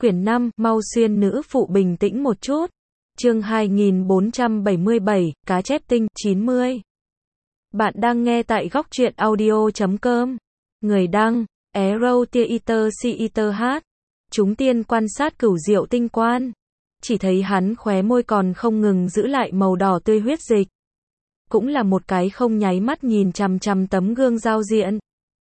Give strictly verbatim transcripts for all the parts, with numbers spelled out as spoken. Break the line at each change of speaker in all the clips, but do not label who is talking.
Quyển năm, mau xuyên nữ phụ bình tĩnh một chút. Chương hai nghìn bốn trăm bảy mươi bảy, cá chép tinh, chín mươi. Bạn đang nghe tại góc truyện audio chấm com. Người đăng, Arrow Theater Theater H. Chúng tiên quan sát Cửu Diệu Tinh Quan. Chỉ thấy hắn khóe môi còn không ngừng giữ lại màu đỏ tươi huyết dịch. Cũng là một cái không nháy mắt nhìn chằm chằm tấm gương giao diện.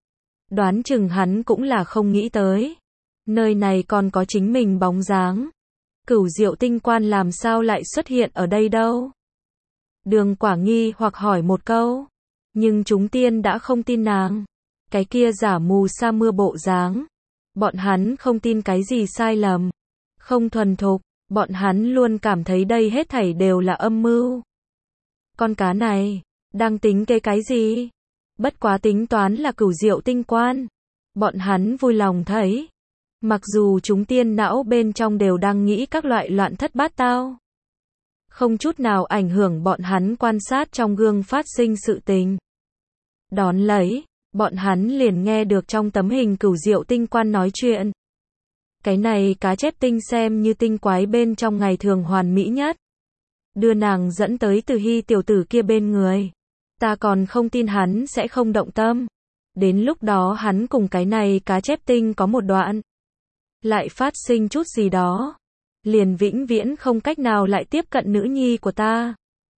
Đoán chừng hắn cũng là không nghĩ tới. Nơi này còn có chính mình bóng dáng. Cửu Diệu Tinh Quan làm sao lại xuất hiện ở đây đâu? Đường Quả nghi hoặc hỏi một câu. Nhưng chúng tiên đã không tin nàng. Cái kia giả mù sa mưa bộ dáng. Bọn hắn không tin cái gì sai lầm. Không thuần thục. Bọn hắn luôn cảm thấy đây hết thảy đều là âm mưu. Con cá này, đang tính cái cái gì? Bất quá tính toán là Cửu Diệu Tinh Quan. Bọn hắn vui lòng thấy. Mặc dù chúng tiên não bên trong đều đang nghĩ các loại loạn thất bát tao. Không chút nào ảnh hưởng bọn hắn quan sát trong gương phát sinh sự tình. Đón lấy, bọn hắn liền nghe được trong tấm hình Cửu Diệu Tinh Quan nói chuyện. Cái này cá chép tinh xem như tinh quái bên trong ngày thường hoàn mỹ nhất. Đưa nàng dẫn tới Từ Hy tiểu tử kia bên người. Ta còn không tin hắn sẽ không động tâm. Đến lúc đó hắn cùng cái này cá chép tinh có một đoạn. Lại phát sinh chút gì đó. Liền vĩnh viễn không cách nào lại tiếp cận nữ nhi của ta.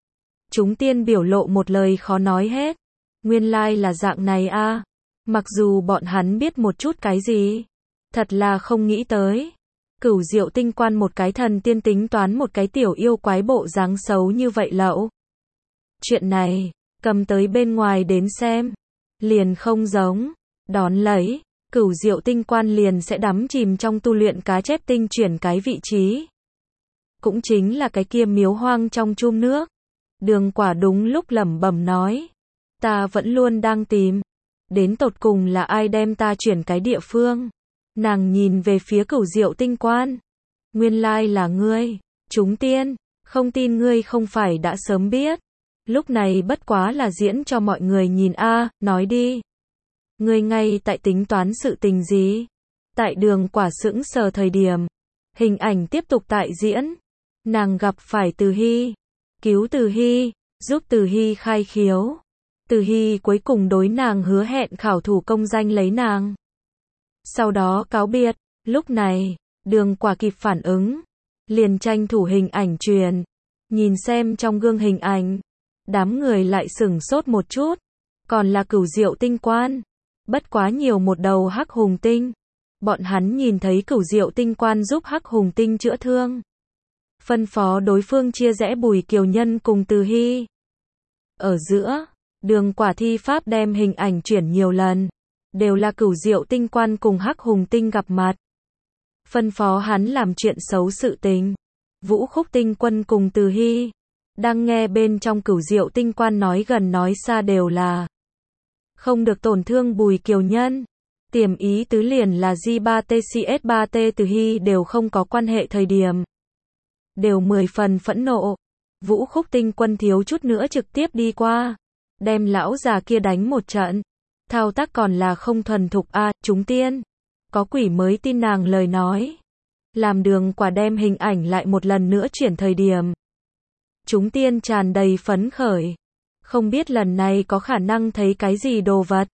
Chúng tiên biểu lộ một lời khó nói hết. Nguyên lai là dạng này a. À. Mặc dù bọn hắn biết một chút cái gì. Thật là không nghĩ tới. Cửu Diệu Tinh Quan một cái thần tiên tính toán một cái tiểu yêu quái bộ dáng xấu như vậy lậu. Chuyện này, cầm tới bên ngoài đến xem. Liền không giống. Đón lấy, Cửu Diệu Tinh Quan liền sẽ đắm chìm trong tu luyện cá chép tinh chuyển cái vị trí. Cũng chính là cái kia miếu hoang trong chum nước. Đường Quả đúng lúc lẩm bẩm nói. Ta vẫn luôn đang tìm. Đến tột cùng là ai đem ta chuyển cái địa phương. Nàng nhìn về phía Cửu Diệu Tinh Quan. Nguyên lai là ngươi. Chúng tiên, không tin ngươi không phải đã sớm biết. Lúc này bất quá là diễn cho mọi người nhìn a, à, nói đi. Ngươi ngay tại tính toán sự tình gì? Tại Đường Quả sững sờ thời điểm. Hình ảnh tiếp tục tại diễn. Nàng gặp phải Từ Hy. Cứu Từ Hy, giúp Từ Hy khai khiếu. Từ Hy cuối cùng đối nàng hứa hẹn khảo thủ công danh lấy nàng. Sau đó cáo biệt. Lúc này, Đường Quả kịp phản ứng. Liền tranh thủ hình ảnh truyền. Nhìn xem trong gương hình ảnh. Đám người lại sửng sốt một chút. Còn là Cửu Diệu Tinh Quan. Bất quá nhiều một đầu Hắc Hùng Tinh. Bọn hắn nhìn thấy Cửu Diệu Tinh Quan giúp Hắc Hùng Tinh chữa thương. Phân phó đối phương chia rẽ Bùi Kiều Nhân cùng Từ Hy. Ở giữa, Đường Quả thi pháp đem hình ảnh chuyển nhiều lần. Đều là Cửu Diệu Tinh Quan cùng Hắc Hùng Tinh gặp mặt. Phân phó hắn làm chuyện xấu sự tình. Vũ Khúc Tinh Quân cùng Từ Hy. Đang nghe bên trong Cửu Diệu Tinh Quan nói gần nói xa đều là. Không được tổn thương Bùi Kiều Nhân. Tiềm ý tứ liền là G ba T C S ba T Từ Hy đều không có quan hệ thời điểm. Đều mười phần phẫn nộ. Vũ Khúc Tinh Quân thiếu chút nữa trực tiếp đi qua. Đem lão già kia đánh một trận. Thao tác còn là không thuần thục a, à, chúng tiên. Có quỷ mới tin nàng lời nói. Làm Đường Quả đem hình ảnh lại một lần nữa chuyển thời điểm. Chúng tiên tràn đầy phấn khởi. Không biết lần này có khả năng thấy cái gì đồ vật.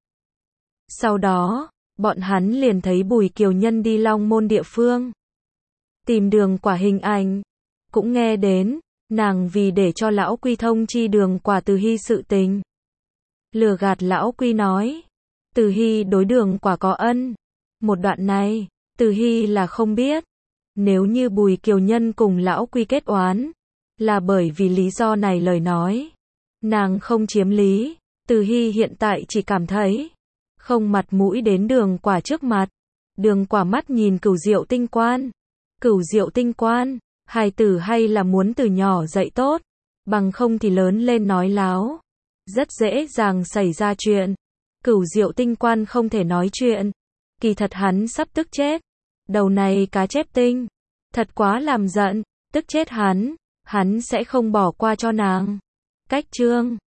Sau đó, bọn hắn liền thấy Bùi Kiều Nhân đi Long Môn địa phương. Tìm Đường Quả hình ảnh. Cũng nghe đến, nàng vì để cho lão Quy thông chi Đường Quả Từ Hy sự tình. Lừa gạt lão Quy nói. Từ Hy đối Đường Quả có ân. Một đoạn này, Từ Hy là không biết. Nếu như Bùi Kiều Nhân cùng lão Quy kết oán. Là bởi vì lý do này lời nói. Nàng không chiếm lý. Từ Hy hiện tại chỉ cảm thấy. Không mặt mũi đến Đường Quả trước mặt. Đường Quả mắt nhìn Cửu Diệu Tinh Quan. Cửu Diệu Tinh Quan. Hài tử hay là muốn từ nhỏ dạy tốt. Bằng không thì lớn lên nói láo. Rất dễ dàng xảy ra chuyện. Cửu Diệu Tinh Quan không thể nói chuyện. Kỳ thật hắn sắp tức chết. Đầu này cá chép tinh. Thật quá làm giận. Tức chết hắn. Hắn sẽ không bỏ qua cho nàng. Cách chương